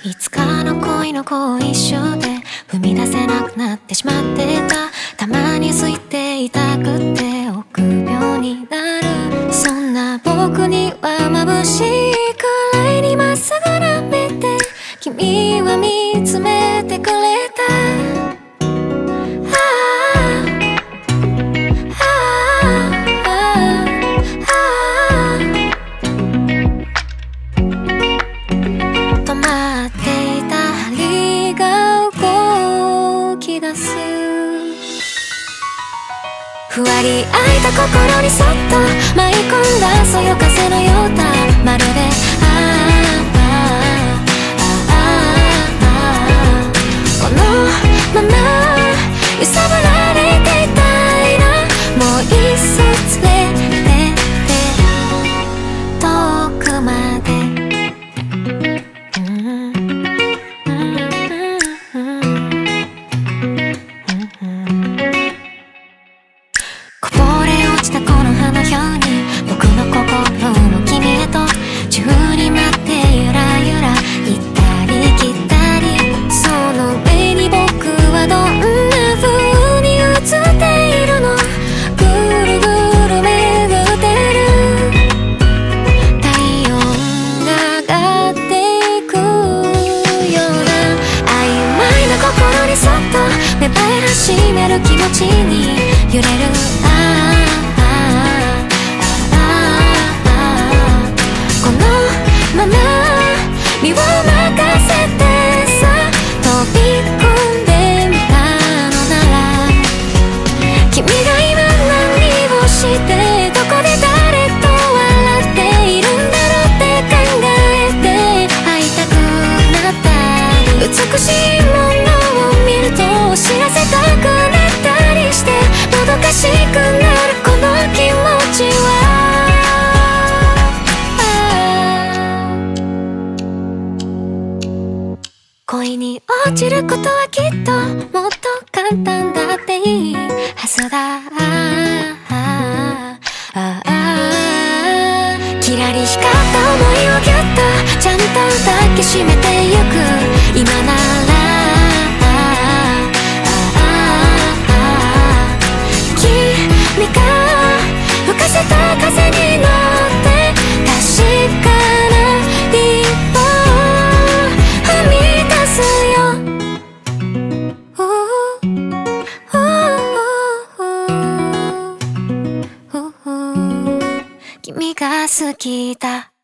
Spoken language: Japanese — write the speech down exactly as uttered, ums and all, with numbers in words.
いつかの恋の後遺症で踏み出せなくなってしまってた。たまに空いていたくて臆病になる。そんな僕には眩しいくらいにまっすぐな目で君は見つめてくれた。ふわり開いた心にそっと舞い込んだそよ風のようだ。まるでああああああこのまま揺さぶられていたいな。もういっそ連れてって遠くまで。芽生え始める気持ちに揺れる。ああああああこのまま身を任せてさ飛び込んでみたのなら君が今何をしてどこで誰と笑っているんだろうって考えて会いたくなったり美しいもの知らせたくなったりしてもどかしくなるこの気持ちは。恋に落ちることはきっともっと簡単だっていいはずだ。キラリ光った想いをぎゅっとちゃんと抱きしめてゆく今なら吹かせた風に乗って確かな一歩を踏み出すよ。君が好きだ。